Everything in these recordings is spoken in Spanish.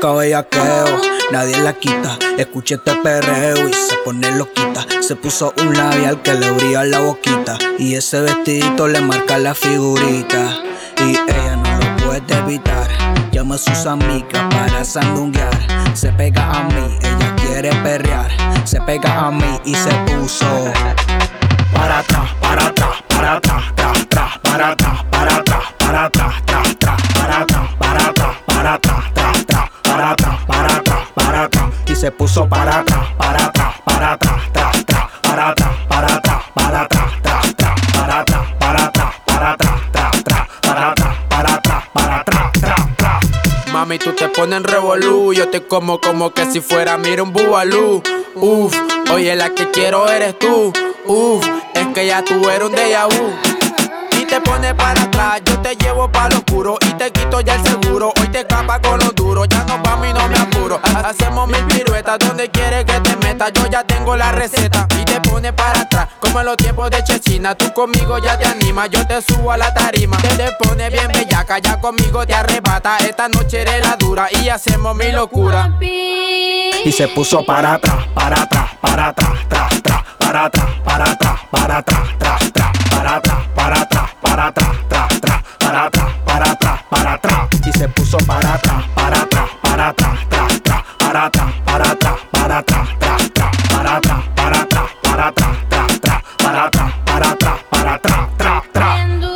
Poca bellaqueo, nadie la quita. Escucha este perreo y se pone loquita. Se puso un labial que le brilla la boquita, y ese vestidito le marca la figurita. Y ella no lo puede evitar. Llama a sus amigas para sandunguear. Se pega a mí, ella quiere perrear. Se pega a mí y se puso para atrás, para atrás, para atrás, tras, tras, para atrás, para atrás, para atrás, tras, tras, para atrás, para atrás, para atrás, tras, tras, para atrás, para atrás, para atrás, y se puso para atrás, para atrás, para atrás, tras, tras, para atrás, para atrás, para atrás, tras, tras, para atrás, para atrás, para atrás, tras, tras, para atrás, para atrás, para atrás, tras, tras. Mami, tú te pones en revolú, yo te como que si fuera, mira, un bubalú. Uf, oye, la que quiero eres tú. Uf, es que ya tú eres un déjà vu. Y te pones para atrás, yo te llevo para lo oscuro y te quito ya el seguro. Hoy te escapa con lo duro, ya no vamos y no me apuro. Hacemos mil piruetas, donde quieres que te metas, yo ya tengo la receta. Y te pones para atrás, como en los tiempos de Chechina. Tú conmigo ya te animas, yo te subo a la tarima. Te pones bien bellaca, ya conmigo te arrebata. Esta noche eres la dura y hacemos mi locura. Y se puso para atrás, para atrás, para atrás, tras, tras, para atrás, para atrás, para atrás, tras, tras, para atrás, para atrás, para atrás, tras, tras, para atrás, para atrás, para atrás, y se puso para atrás, para atrás, para atrás, tras, tras, para atrás, para atrás, para atrás, tras, tras, para atrás, para atrás, para atrás, tras, tras, para atrás, para atrás, para atrás, tras, tras.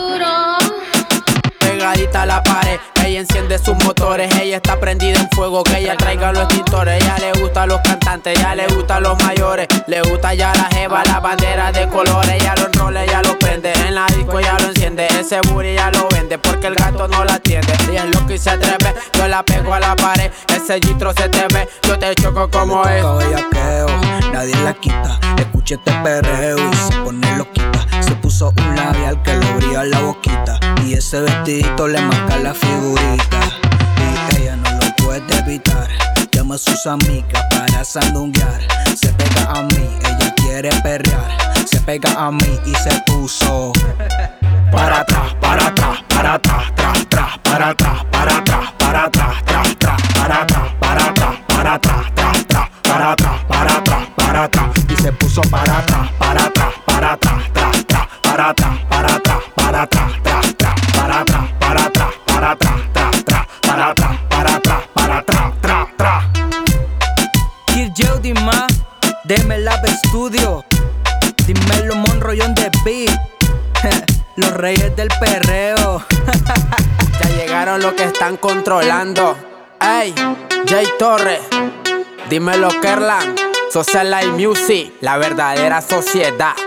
Pegadita a la pared, ella enciende sus motores, ella está prendida en fuego, que ella traiga los extintores. Ella le gusta a los cantantes, ella le gusta a los mayores, le gusta ya la jeva, la bandera de colores. Ella lo enrola, ella lo prende, en la disco ella lo enciende, ese booty ella lo vende, porque el gato no la atiende. Ella es lo que se atreve, yo la pego a la pared, ese gistro se te ve, yo te choco como es. Poca bellaqueo, nadie la quita. Escucha este perreo y se pone loquita. Se puso un labial que le brilla la boquita, y ese vestidito le marca la figurita. Y ella no lo puede evitar. Llama a sus amigas para sandunguear. Se pega a mí, ella quiere perrear. Se pega a mí y se puso para atrás, para atrás, para atrás, tras, tras, para atrás, para atrás, para atrás, tras, tras, para atrás, para atrás, para atrás, tras, tras, para atrás, para atrás, para atrás, y se puso para atrás, para atrás, para atrás, tras, tras, para atrás, para atrás, para atrás, tras, tras, para atrás, para atrás, para atrás, tras, tras, para atrás, para atrás, para atrás, tras, tras. Kid Jody Ma, Deme Lab Studio, dímelo Monroyón de beat. Los reyes del perreo. Ya llegaron los que están controlando. Ey, Jay Torres, dímelo Kerlan, Social Life Music, la verdadera sociedad.